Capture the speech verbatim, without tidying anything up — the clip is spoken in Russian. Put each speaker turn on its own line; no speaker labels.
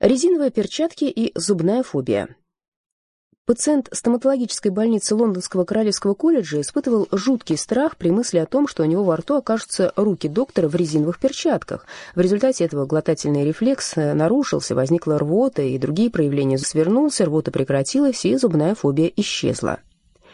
Резиновые перчатки и зубная фобия. Пациент стоматологической больницы Лондонского Королевского колледжа испытывал жуткий страх при мысли о том, что у него во рту окажутся руки доктора в резиновых перчатках. В результате этого глотательный рефлекс нарушился, возникла рвота и другие проявления. Свернулся, рвота прекратилась, и зубная фобия исчезла.